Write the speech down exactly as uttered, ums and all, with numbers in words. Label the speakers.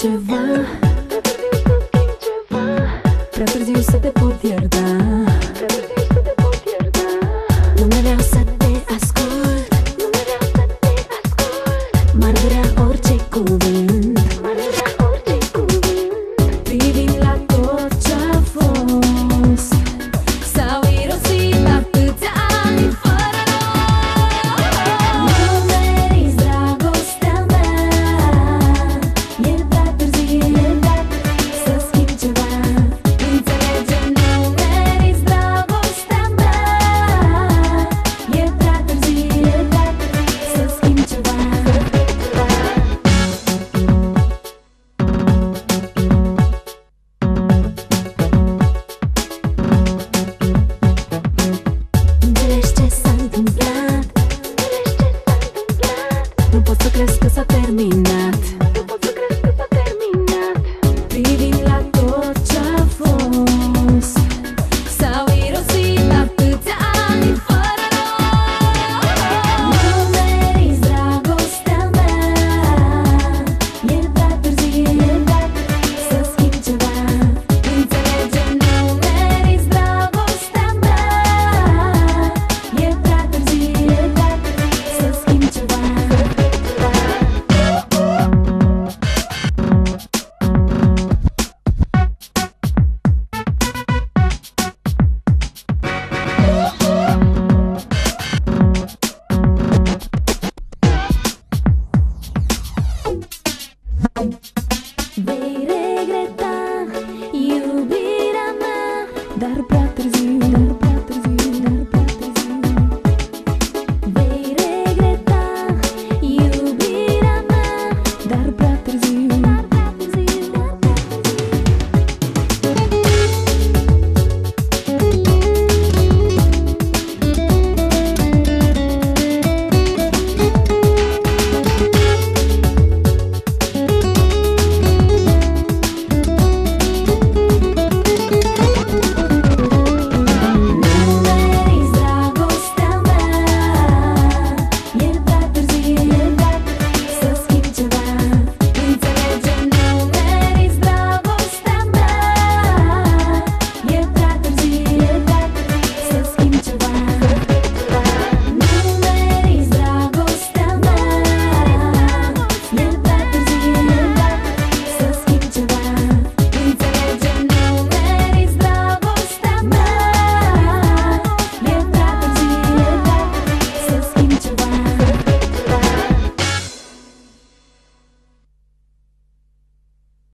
Speaker 1: ceva, prea târziu să te pot ierta. Nu vreau să te ascult, m-ar vrea orice cuvânt, privind la tot ce-a fost. S-au irosit atâția ani fără noi. Nu meriți dragostea mea, e prea târziu să schimbi ceva. Înțelege, nu meriți dragostea mea, e prea târziu să schimbi ceva. Înțelegi ce s-a întâmplat, nu pot să crezi că s-a terminat.